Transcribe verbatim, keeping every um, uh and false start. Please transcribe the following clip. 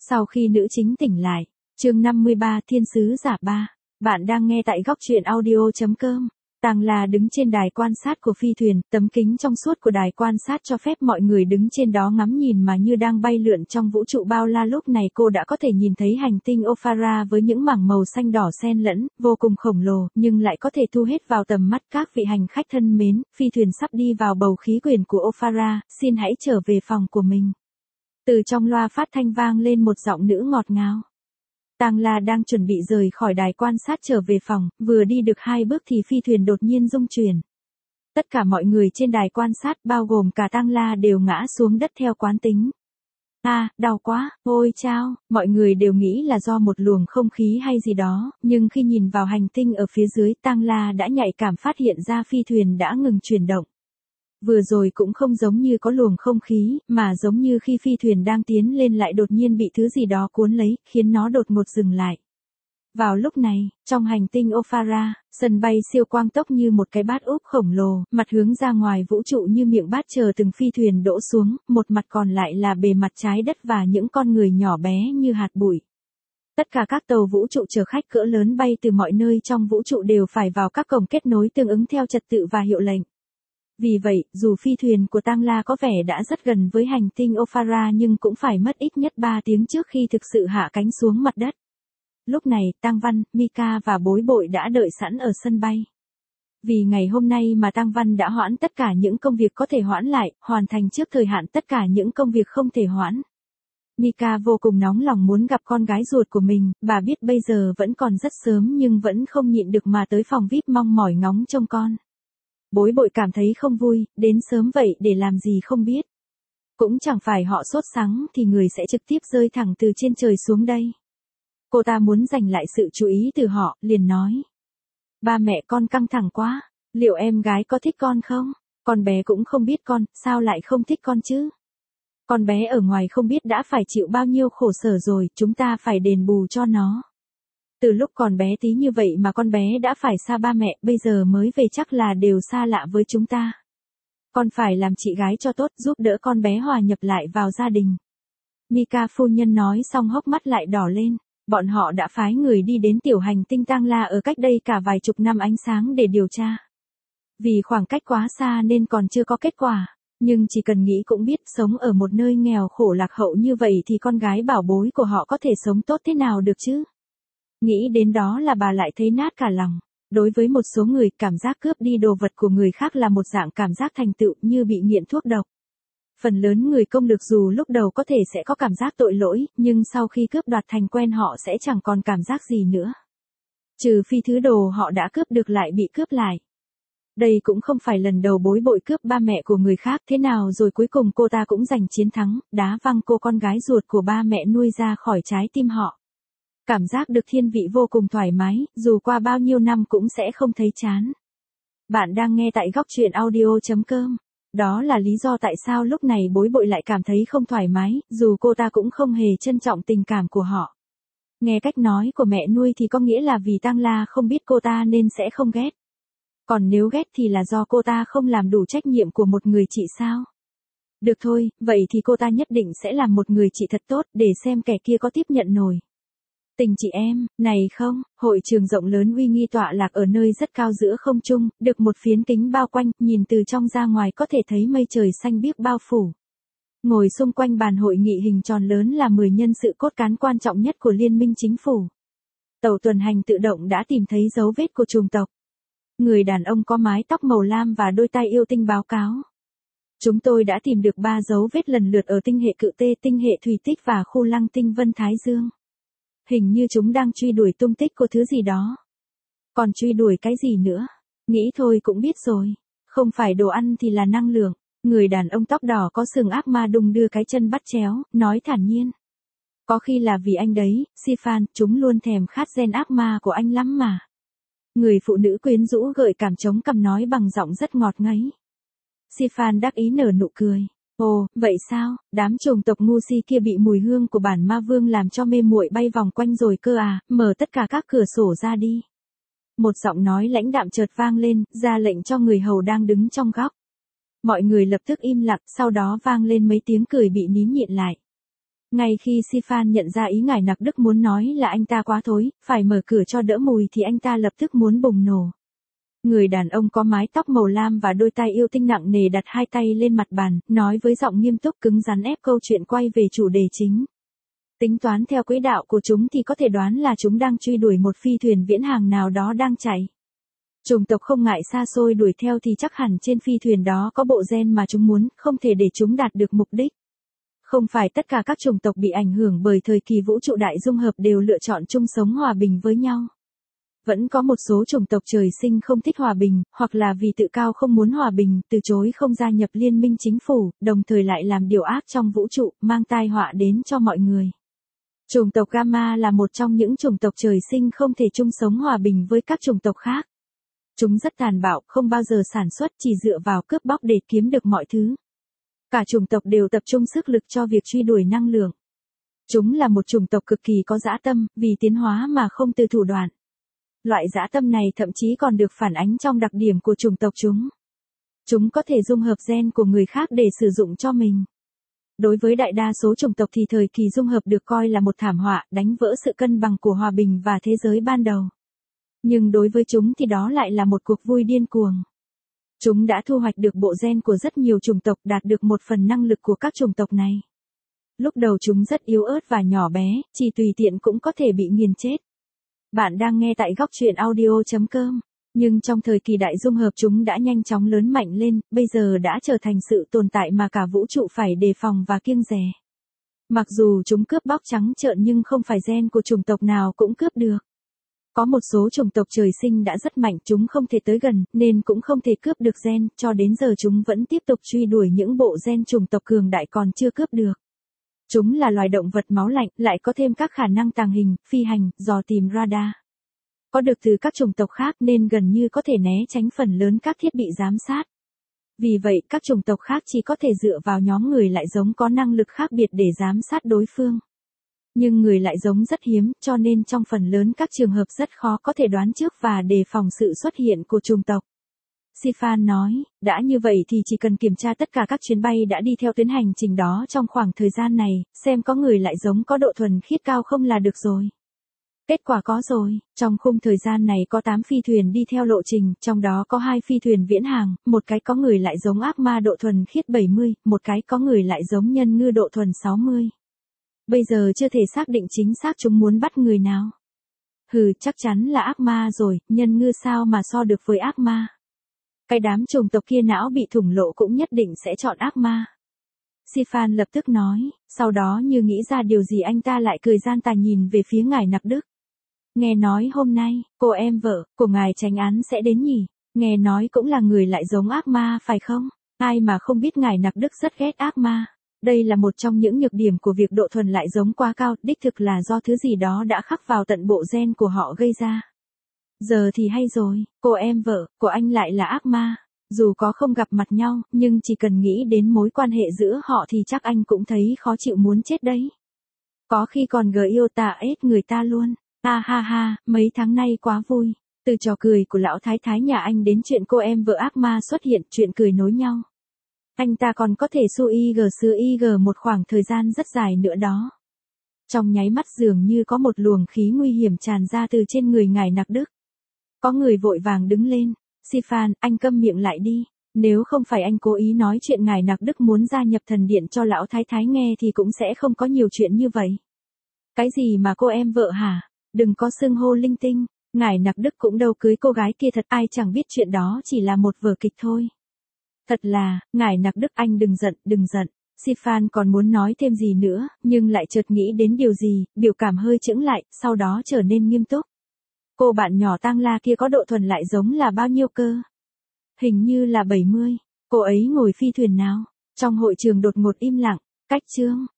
Sau khi nữ chính tỉnh lại, chương năm mươi ba Thiên sứ giả ba, bạn đang nghe tại góc truyện audio.com. Tang La đứng trên đài quan sát của phi thuyền, tấm kính trong suốt của đài quan sát cho phép mọi người đứng trên đó ngắm nhìn mà như đang bay lượn trong vũ trụ bao la. Lúc này cô đã có thể nhìn thấy hành tinh Ophara với những mảng màu xanh đỏ xen lẫn, vô cùng khổng lồ, nhưng lại có thể thu hết vào tầm mắt. Các vị hành khách thân mến, phi thuyền sắp đi vào bầu khí quyển của Ophara, xin hãy trở về phòng của mình. Từ trong loa phát thanh vang lên một giọng nữ ngọt ngào. Tang La đang chuẩn bị rời khỏi đài quan sát trở về phòng, vừa đi được hai bước thì phi thuyền đột nhiên rung chuyển. Tất cả mọi người trên đài quan sát, bao gồm cả Tang La, đều ngã xuống đất theo quán tính. A, à, đau quá, ôi chao, mọi người đều nghĩ là do một luồng không khí hay gì đó, nhưng khi nhìn vào hành tinh ở phía dưới, Tang La đã nhạy cảm phát hiện ra phi thuyền đã ngừng chuyển động. Vừa rồi cũng không giống như có luồng không khí, mà giống như khi phi thuyền đang tiến lên lại đột nhiên bị thứ gì đó cuốn lấy, khiến nó đột ngột dừng lại. Vào lúc này, trong hành tinh Ophara, sân bay siêu quang tốc như một cái bát úp khổng lồ, mặt hướng ra ngoài vũ trụ như miệng bát chờ từng phi thuyền đỗ xuống, một mặt còn lại là bề mặt trái đất và những con người nhỏ bé như hạt bụi. Tất cả các tàu vũ trụ chở khách cỡ lớn bay từ mọi nơi trong vũ trụ đều phải vào các cổng kết nối tương ứng theo trật tự và hiệu lệnh. Vì vậy, dù phi thuyền của Tang La có vẻ đã rất gần với hành tinh Ophara nhưng cũng phải mất ít nhất ba tiếng trước khi thực sự hạ cánh xuống mặt đất. Lúc này, Tang Văn, Mika và Bối Bội đã đợi sẵn ở sân bay. Vì ngày hôm nay mà Tang Văn đã hoãn tất cả những công việc có thể hoãn lại, hoàn thành trước thời hạn tất cả những công việc không thể hoãn. Mika vô cùng nóng lòng muốn gặp con gái ruột của mình, bà biết bây giờ vẫn còn rất sớm nhưng vẫn không nhịn được mà tới phòng vi ai pi mong mỏi ngóng trông con. Bối Bội cảm thấy không vui, đến sớm vậy để làm gì không biết. Cũng chẳng phải họ sốt sắng thì người sẽ trực tiếp rơi thẳng từ trên trời xuống đây. Cô ta muốn giành lại sự chú ý từ họ, liền nói. Ba mẹ con căng thẳng quá, liệu em gái có thích con không? Con bé cũng không biết con, sao lại không thích con chứ? Con bé ở ngoài không biết đã phải chịu bao nhiêu khổ sở rồi, chúng ta phải đền bù cho nó. Từ lúc còn bé tí như vậy mà con bé đã phải xa ba mẹ, bây giờ mới về chắc là đều xa lạ với chúng ta. Con phải làm chị gái cho tốt, giúp đỡ con bé hòa nhập lại vào gia đình. Mika phu nhân nói xong hốc mắt lại đỏ lên. Bọn họ đã phái người đi đến tiểu hành tinh Tang La ở cách đây cả vài chục năm ánh sáng để điều tra. Vì khoảng cách quá xa nên còn chưa có kết quả. Nhưng chỉ cần nghĩ cũng biết sống ở một nơi nghèo khổ lạc hậu như vậy thì con gái bảo bối của họ có thể sống tốt thế nào được chứ? Nghĩ đến đó là bà lại thấy nát cả lòng. Đối với một số người, cảm giác cướp đi đồ vật của người khác là một dạng cảm giác thành tựu như bị nghiện thuốc độc. Phần lớn người công lực dù lúc đầu có thể sẽ có cảm giác tội lỗi, nhưng sau khi cướp đoạt thành quen họ sẽ chẳng còn cảm giác gì nữa. Trừ phi thứ đồ họ đã cướp được lại bị cướp lại. Đây cũng không phải lần đầu Bối Bội cướp ba mẹ của người khác, thế nào rồi cuối cùng cô ta cũng giành chiến thắng, đá văng cô con gái ruột của ba mẹ nuôi ra khỏi trái tim họ. Cảm giác được thiên vị vô cùng thoải mái, dù qua bao nhiêu năm cũng sẽ không thấy chán. Bạn đang nghe tại góc truyện audio.com. Đó là lý do tại sao lúc này Bối Bội lại cảm thấy không thoải mái, dù cô ta cũng không hề trân trọng tình cảm của họ. Nghe cách nói của mẹ nuôi thì có nghĩa là vì Tang La không biết cô ta nên sẽ không ghét. Còn nếu ghét thì là do cô ta không làm đủ trách nhiệm của một người chị sao? Được thôi, vậy thì cô ta nhất định sẽ làm một người chị thật tốt để xem kẻ kia có tiếp nhận nổi. Tình chị em, này không, hội trường rộng lớn uy nghi tọa lạc ở nơi rất cao giữa không trung, được một phiến kính bao quanh, nhìn từ trong ra ngoài có thể thấy mây trời xanh biếc bao phủ. Ngồi xung quanh bàn hội nghị hình tròn lớn là mười nhân sự cốt cán quan trọng nhất của liên minh chính phủ. Tàu tuần hành tự động đã tìm thấy dấu vết của chủng tộc. Người đàn ông có mái tóc màu lam và đôi tai yêu tinh báo cáo. Chúng tôi đã tìm được ba dấu vết lần lượt ở tinh hệ Cự Tê, tinh hệ Thủy Tích và khu lăng tinh Vân Thái Dương. Hình như chúng đang truy đuổi tung tích của thứ gì đó. Còn truy đuổi cái gì nữa? Nghĩ thôi cũng biết rồi. Không phải đồ ăn thì là năng lượng. Người đàn ông tóc đỏ có sừng ác ma đung đưa cái chân bắt chéo, nói thản nhiên. Có khi là vì anh đấy, Sifan, chúng luôn thèm khát gen ác ma của anh lắm mà. Người phụ nữ quyến rũ gợi cảm chống cằm nói bằng giọng rất ngọt ngấy. Sifan đắc ý nở nụ cười. Ồ, vậy sao, đám chủng tộc ngu si kia bị mùi hương của bản ma vương làm cho mê muội bay vòng quanh rồi cơ à, mở tất cả các cửa sổ ra đi. Một giọng nói lãnh đạm chợt vang lên, ra lệnh cho người hầu đang đứng trong góc. Mọi người lập tức im lặng, sau đó vang lên mấy tiếng cười bị nín nhịn lại. Ngay khi Sifan nhận ra ý ngài Nặc Đức muốn nói là anh ta quá thối, phải mở cửa cho đỡ mùi thì anh ta lập tức muốn bùng nổ. Người đàn ông có mái tóc màu lam và đôi tay yêu tinh nặng nề đặt hai tay lên mặt bàn, nói với giọng nghiêm túc cứng rắn ép câu chuyện quay về chủ đề chính. Tính toán theo quỹ đạo của chúng thì có thể đoán là chúng đang truy đuổi một phi thuyền viễn hàng nào đó đang chạy. Chủng tộc không ngại xa xôi đuổi theo thì chắc hẳn trên phi thuyền đó có bộ gen mà chúng muốn, không thể để chúng đạt được mục đích. Không phải tất cả các chủng tộc bị ảnh hưởng bởi thời kỳ vũ trụ đại dung hợp đều lựa chọn chung sống hòa bình với nhau. Vẫn có một số chủng tộc trời sinh không thích hòa bình, hoặc là vì tự cao không muốn hòa bình, từ chối không gia nhập liên minh chính phủ, đồng thời lại làm điều ác trong vũ trụ, mang tai họa đến cho mọi người. Chủng tộc Gamma là một trong những chủng tộc trời sinh không thể chung sống hòa bình với các chủng tộc khác. Chúng rất tàn bạo, không bao giờ sản xuất, chỉ dựa vào cướp bóc để kiếm được mọi thứ. Cả chủng tộc đều tập trung sức lực cho việc truy đuổi năng lượng. Chúng là một chủng tộc cực kỳ có dã tâm, vì tiến hóa mà không từ thủ đoạn. Loại dã tâm này thậm chí còn được phản ánh trong đặc điểm của chủng tộc chúng. Chúng có thể dung hợp gen của người khác để sử dụng cho mình. Đối với đại đa số chủng tộc thì thời kỳ dung hợp được coi là một thảm họa, đánh vỡ sự cân bằng của hòa bình và thế giới ban đầu. Nhưng đối với chúng thì đó lại là một cuộc vui điên cuồng. Chúng đã thu hoạch được bộ gen của rất nhiều chủng tộc, đạt được một phần năng lực của các chủng tộc này. Lúc đầu chúng rất yếu ớt và nhỏ bé, chỉ tùy tiện cũng có thể bị nghiền chết. Bạn đang nghe tại góc truyện audio chấm com. Nhưng trong thời kỳ đại dung hợp chúng đã nhanh chóng lớn mạnh lên, bây giờ đã trở thành sự tồn tại mà cả vũ trụ phải đề phòng và kiêng dè. Mặc dù chúng cướp bóc trắng trợn nhưng không phải gen của chủng tộc nào cũng cướp được. Có một số chủng tộc trời sinh đã rất mạnh, chúng không thể tới gần, nên cũng không thể cướp được gen, cho đến giờ chúng vẫn tiếp tục truy đuổi những bộ gen chủng tộc cường đại còn chưa cướp được. Chúng là loài động vật máu lạnh, lại có thêm các khả năng tàng hình, phi hành, dò tìm radar. Có được từ các chủng tộc khác nên gần như có thể né tránh phần lớn các thiết bị giám sát. Vì vậy, các chủng tộc khác chỉ có thể dựa vào nhóm người lại giống có năng lực khác biệt để giám sát đối phương. Nhưng người lại giống rất hiếm, cho nên trong phần lớn các trường hợp rất khó có thể đoán trước và đề phòng sự xuất hiện của chủng tộc. Sifan nói, đã như vậy thì chỉ cần kiểm tra tất cả các chuyến bay đã đi theo tuyến hành trình đó trong khoảng thời gian này, xem có người lại giống có độ thuần khiết cao không là được rồi. Kết quả có rồi, trong khung thời gian này có tám phi thuyền đi theo lộ trình, trong đó có hai phi thuyền viễn hàng, một cái có người lại giống ác ma độ thuần khiết bảy mươi, một cái có người lại giống nhân ngư độ thuần sáu mươi. Bây giờ chưa thể xác định chính xác chúng muốn bắt người nào. Hừ, chắc chắn là ác ma rồi, nhân ngư sao mà so được với ác ma. Cái đám chủng tộc kia não bị thủng lộ cũng nhất định sẽ chọn ác ma. Sifan lập tức nói, sau đó như nghĩ ra điều gì anh ta lại cười gian tà nhìn về phía ngài Nặc Đức. Nghe nói hôm nay, cô em vợ của ngài chánh án sẽ đến nhỉ, nghe nói cũng là người lại giống ác ma phải không? Ai mà không biết ngài Nặc Đức rất ghét ác ma. Đây là một trong những nhược điểm của việc độ thuần lại giống quá cao, đích thực là do thứ gì đó đã khắc vào tận bộ gen của họ gây ra. Giờ thì hay rồi, cô em vợ của anh lại là ác ma. Dù có không gặp mặt nhau, nhưng chỉ cần nghĩ đến mối quan hệ giữa họ thì chắc anh cũng thấy khó chịu muốn chết đấy. Có khi còn gờ yêu tà ết người ta luôn. Ha ha ha, mấy tháng nay quá vui. Từ trò cười của lão thái thái nhà anh đến chuyện cô em vợ ác ma xuất hiện, chuyện cười nối nhau. Anh ta còn có thể su y gờ xưa y gờ một khoảng thời gian rất dài nữa đó. Trong nháy mắt dường như có một luồng khí nguy hiểm tràn ra từ trên người ngài Nặc Đức. Có người vội vàng đứng lên. Sifan, anh câm miệng lại đi. Nếu không phải anh cố ý nói chuyện ngài Nặc Đức muốn gia nhập thần điện cho lão thái thái nghe thì cũng sẽ không có nhiều chuyện như vậy. Cái gì mà cô em vợ hả? Đừng có xưng hô linh tinh. Ngài Nặc Đức cũng đâu cưới cô gái kia thật, ai chẳng biết chuyện đó chỉ là một vở kịch thôi. Thật là, ngài Nặc Đức anh đừng giận, đừng giận. Sifan còn muốn nói thêm gì nữa, nhưng lại chợt nghĩ đến điều gì, biểu cảm hơi chững lại, sau đó trở nên nghiêm túc. Cô bạn nhỏ Tang La kia có độ thuần lại giống là bao nhiêu cơ? Hình như là bảy mươi. Cô ấy ngồi phi thuyền nào? Trong hội trường đột ngột im lặng. Cách chương.